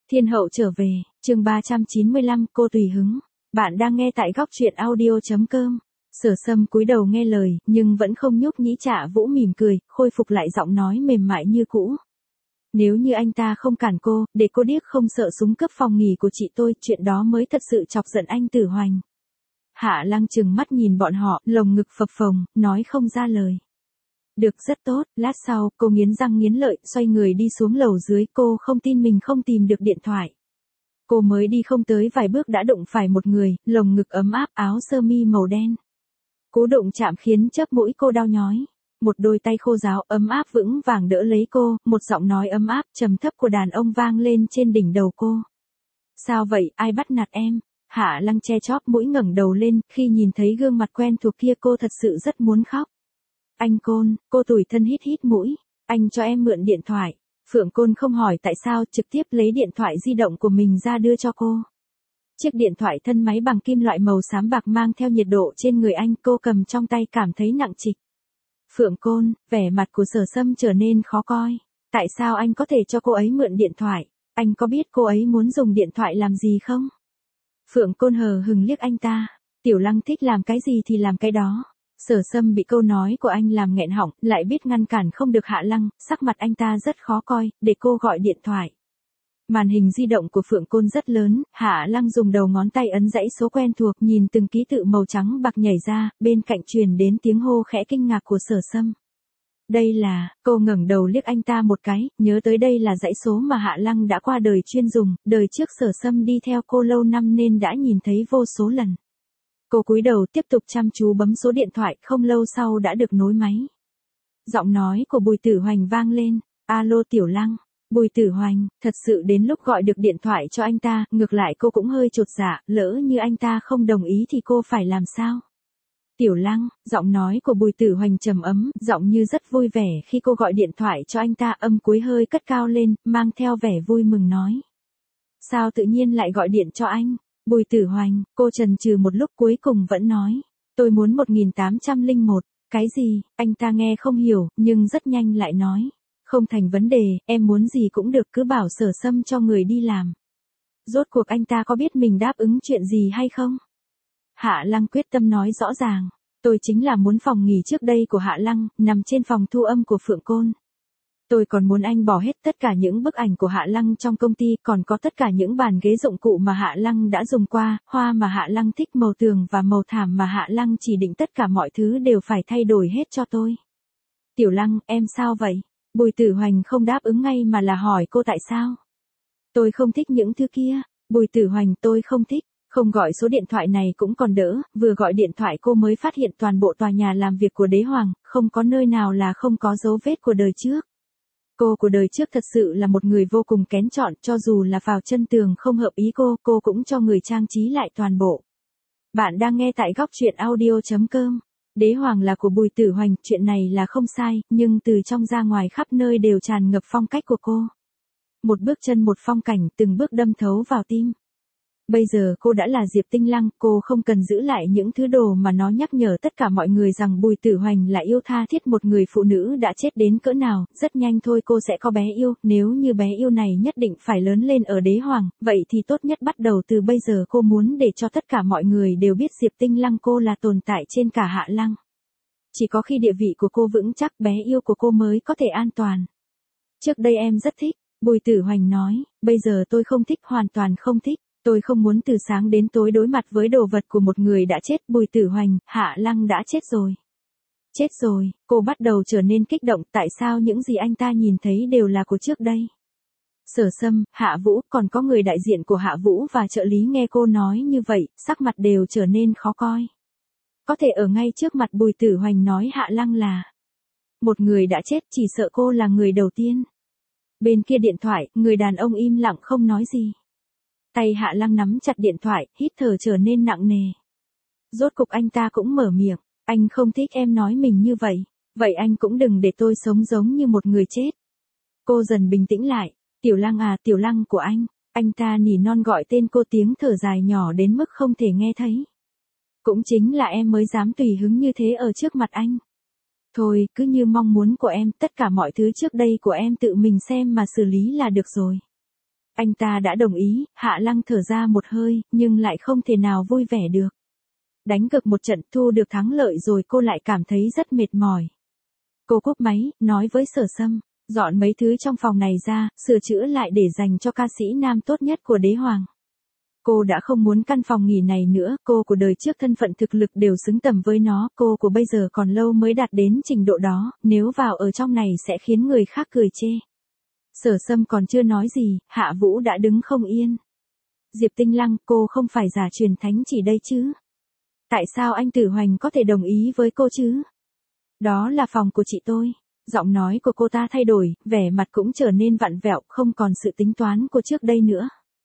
Thiên hậu trở về, chương 395, cô tùy hứng. Bạn đang nghe tại góc truyện audio.com. Sở Sâm cúi đầu nghe lời, nhưng vẫn không nhúc nhĩ. Trạ Vũ mỉm cười, khôi phục lại giọng nói mềm mại như cũ. Nếu như anh ta không cản cô, để cô điếc không sợ súng cướp phòng nghỉ của chị tôi, chuyện đó mới thật sự chọc giận anh Tử Hoành. Hạ Lăng trừng mắt nhìn bọn họ, lồng ngực phập phồng, nói không ra lời. Được, rất tốt. Lát sau, cô nghiến răng nghiến lợi, xoay người đi xuống lầu dưới. Cô không tin mình không tìm được điện thoại. Cô mới đi không tới vài bước đã đụng phải một người, lồng ngực ấm áp, áo sơ mi màu đen. Cú đụng chạm khiến chớp mũi cô đau nhói. Một đôi tay khô ráo ấm áp vững vàng đỡ lấy cô, một giọng nói ấm áp trầm thấp của đàn ông vang lên trên đỉnh đầu cô. Sao vậy, ai bắt nạt em? Hạ Lăng che chóp mũi ngẩng đầu lên, khi nhìn thấy gương mặt quen thuộc kia cô thật sự rất muốn khóc. Anh Côn, cô tủi thân hít hít mũi. Anh cho em mượn điện thoại. Phượng Côn không hỏi tại sao, trực tiếp lấy điện thoại di động của mình ra đưa cho cô. Chiếc điện thoại thân máy bằng kim loại màu xám bạc mang theo nhiệt độ trên người anh, cô cầm trong tay cảm thấy nặng trịch. Phượng Côn, vẻ mặt của Sở Sâm trở nên khó coi. Tại sao anh có thể cho cô ấy mượn điện thoại? Anh có biết cô ấy muốn dùng điện thoại làm gì không? Phượng Côn hờ hừng liếc anh ta. Tiểu Lăng thích làm cái gì thì làm cái đó. Sở Sâm bị câu nói của anh làm nghẹn họng, lại biết ngăn cản không được Hạ Lăng, sắc mặt anh ta rất khó coi, để cô gọi điện thoại. Màn hình di động của Phượng Côn rất lớn, Hạ Lăng dùng đầu ngón tay ấn dãy số quen thuộc, nhìn từng ký tự màu trắng bạc nhảy ra, bên cạnh truyền đến tiếng hô khẽ kinh ngạc của Sở Sâm. Đây là, cô ngẩng đầu liếc anh ta một cái, nhớ tới đây là dãy số mà Hạ Lăng đã qua đời chuyên dùng, đời trước Sở Sâm đi theo cô lâu năm nên đã nhìn thấy vô số lần. Cô cúi đầu tiếp tục chăm chú bấm số điện thoại, không lâu sau đã được nối máy. Giọng nói của Bùi Tử Hoành vang lên, alo Tiểu Lăng. Bùi Tử Hoành, thật sự đến lúc gọi được điện thoại cho anh ta, ngược lại cô cũng hơi chột dạ, lỡ như anh ta không đồng ý thì cô phải làm sao? Tiểu Lăng, giọng nói của Bùi Tử Hoành trầm ấm, giọng như rất vui vẻ khi cô gọi điện thoại cho anh ta, âm cuối hơi cất cao lên, mang theo vẻ vui mừng nói. Sao tự nhiên lại gọi điện cho anh? Bùi Tử Hoành, cô chần chừ một lúc cuối cùng vẫn nói. Tôi muốn 1801, cái gì? Anh ta nghe không hiểu, nhưng rất nhanh lại nói. Không thành vấn đề, em muốn gì cũng được, cứ bảo Sở Sâm cho người đi làm. Rốt cuộc anh ta có biết mình đáp ứng chuyện gì hay không? Hạ Lăng quyết tâm nói rõ ràng. Tôi chính là muốn phòng nghỉ trước đây của Hạ Lăng, nằm trên phòng thu âm của Phượng Côn. Tôi còn muốn anh bỏ hết tất cả những bức ảnh của Hạ Lăng trong công ty, còn có tất cả những bàn ghế dụng cụ mà Hạ Lăng đã dùng qua, hoa mà Hạ Lăng thích, màu tường và màu thảm mà Hạ Lăng chỉ định, tất cả mọi thứ đều phải thay đổi hết cho tôi. Tiểu Lăng, em sao vậy? Bùi Tử Hoành không đáp ứng ngay mà là hỏi cô tại sao? Tôi không thích những thứ kia. Bùi Tử Hoành, tôi không thích. Không gọi số điện thoại này cũng còn đỡ, vừa gọi điện thoại cô mới phát hiện toàn bộ tòa nhà làm việc của Đế Hoàng, không có nơi nào là không có dấu vết của đời trước. Cô của đời trước thật sự là một người vô cùng kén chọn, cho dù là vào chân tường không hợp ý cô cũng cho người trang trí lại toàn bộ. Bạn đang nghe tại góc truyện audio.com. Đế Hoàng là của Bùi Tử Hoành, chuyện này là không sai, nhưng từ trong ra ngoài khắp nơi đều tràn ngập phong cách của cô. Một bước chân một phong cảnh, từng bước đâm thấu vào tim. Bây giờ cô đã là Diệp Tinh Lăng, cô không cần giữ lại những thứ đồ mà nó nhắc nhở tất cả mọi người rằng Bùi Tử Hoành là yêu tha thiết một người phụ nữ đã chết đến cỡ nào, rất nhanh thôi cô sẽ có bé yêu, nếu như bé yêu này nhất định phải lớn lên ở Đế Hoàng, vậy thì tốt nhất bắt đầu từ bây giờ cô muốn để cho tất cả mọi người đều biết Diệp Tinh Lăng cô là tồn tại trên cả Hạ Lăng. Chỉ có khi địa vị của cô vững chắc, bé yêu của cô mới có thể an toàn. Trước đây em rất thích, Bùi Tử Hoành nói, bây giờ tôi không thích, hoàn toàn không thích. Tôi không muốn từ sáng đến tối đối mặt với đồ vật của một người đã chết. Bùi Tử Hoành, Hạ Lăng đã chết rồi. Chết rồi, cô bắt đầu trở nên kích động, tại sao những gì anh ta nhìn thấy đều là của trước đây. Sở Sâm, Hạ Vũ, còn có người đại diện của Hạ Vũ và trợ lý nghe cô nói như vậy, sắc mặt đều trở nên khó coi. Có thể ở ngay trước mặt Bùi Tử Hoành nói Hạ Lăng là một người đã chết, chỉ sợ cô là người đầu tiên. Bên kia điện thoại, người đàn ông im lặng không nói gì. Tay Hạ Lăng nắm chặt điện thoại, hít thở trở nên nặng nề. Rốt cục anh ta cũng mở miệng, anh không thích em nói mình như vậy, vậy anh cũng đừng để tôi sống giống như một người chết. Cô dần bình tĩnh lại, Tiểu Lăng à, Tiểu Lăng của anh ta nỉ non gọi tên cô, tiếng thở dài nhỏ đến mức không thể nghe thấy. Cũng chính là em mới dám tùy hứng như thế ở trước mặt anh. Thôi, cứ như mong muốn của em, tất cả mọi thứ trước đây của em tự mình xem mà xử lý là được rồi. Anh ta đã đồng ý, Hạ Lăng thở ra một hơi, nhưng lại không thể nào vui vẻ được. Đánh cược một trận thu được thắng lợi rồi cô lại cảm thấy rất mệt mỏi. Cô cúp máy, nói với Sở Sâm, dọn mấy thứ trong phòng này ra, sửa chữa lại để dành cho ca sĩ nam tốt nhất của đế hoàng. Cô đã không muốn căn phòng nghỉ này nữa, cô của đời trước thân phận thực lực đều xứng tầm với nó, cô của bây giờ còn lâu mới đạt đến trình độ đó, nếu vào ở trong này sẽ khiến người khác cười chê. Sở Sâm còn chưa nói gì, Hạ Vũ đã đứng không yên. Diệp Tinh Lăng, cô không phải giả truyền thánh chỉ đây chứ? Tại sao anh Tử Hoành có thể đồng ý với cô chứ? Đó là phòng của chị tôi. Giọng nói của cô ta thay đổi, vẻ mặt cũng trở nên vặn vẹo, không còn sự tính toán của trước đây nữa.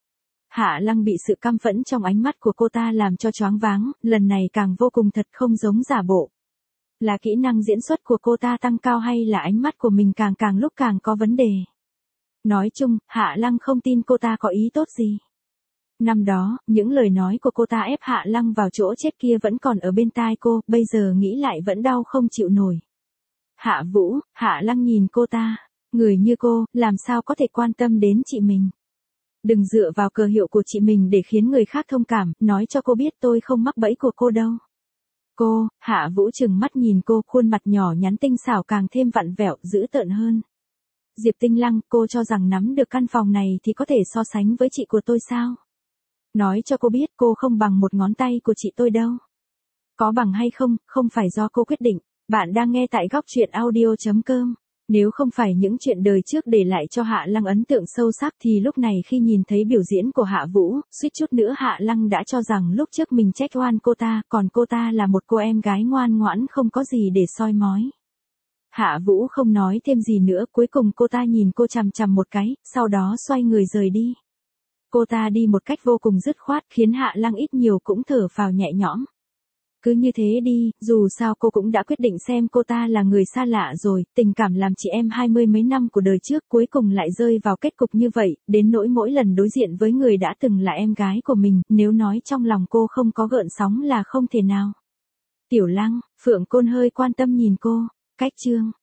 Hạ Lăng bị sự căm phẫn trong ánh mắt của cô ta làm cho choáng váng, lần này càng vô cùng thật không giống giả bộ. Là kỹ năng diễn xuất của cô ta tăng cao hay là ánh mắt của mình càng lúc càng có vấn đề? Nói chung, Hạ Lăng không tin cô ta có ý tốt gì. Năm đó, những lời nói của cô ta ép Hạ Lăng vào chỗ chết kia vẫn còn ở bên tai cô, bây giờ nghĩ lại vẫn đau không chịu nổi. Hạ Vũ, Hạ Lăng nhìn cô ta, người như cô, làm sao có thể quan tâm đến chị mình. Đừng dựa vào cờ hiệu của chị mình để khiến người khác thông cảm, nói cho cô biết tôi không mắc bẫy của cô đâu. Cô, Hạ Vũ trừng mắt nhìn cô, khuôn mặt nhỏ nhắn tinh xảo càng thêm vặn vẹo, dữ tợn hơn. Diệp Tinh Lăng, cô cho rằng nắm được căn phòng này thì có thể so sánh với chị của tôi sao? Nói cho cô biết cô không bằng một ngón tay của chị tôi đâu. Có bằng hay không, không phải do cô quyết định. Bạn đang nghe tại góc truyện audio.com. Nếu không phải những chuyện đời trước để lại cho Hạ Lăng ấn tượng sâu sắc thì lúc này khi nhìn thấy biểu diễn của Hạ Vũ, suýt chút nữa Hạ Lăng đã cho rằng lúc trước mình trách oan cô ta, còn cô ta là một cô em gái ngoan ngoãn không có gì để soi mói. Hạ Vũ không nói thêm gì nữa, cuối cùng cô ta nhìn cô chằm chằm một cái, sau đó xoay người rời đi. Cô ta đi một cách vô cùng dứt khoát, khiến Hạ Lăng ít nhiều cũng thở phào nhẹ nhõm. Cứ như thế đi, dù sao cô cũng đã quyết định xem cô ta là người xa lạ rồi, tình cảm làm chị em 20 mấy năm của đời trước cuối cùng lại rơi vào kết cục như vậy, đến nỗi mỗi lần đối diện với người đã từng là em gái của mình, nếu nói trong lòng cô không có gợn sóng là không thể nào. Tiểu Lăng, Phượng Côn hơi quan tâm nhìn cô, cách chương.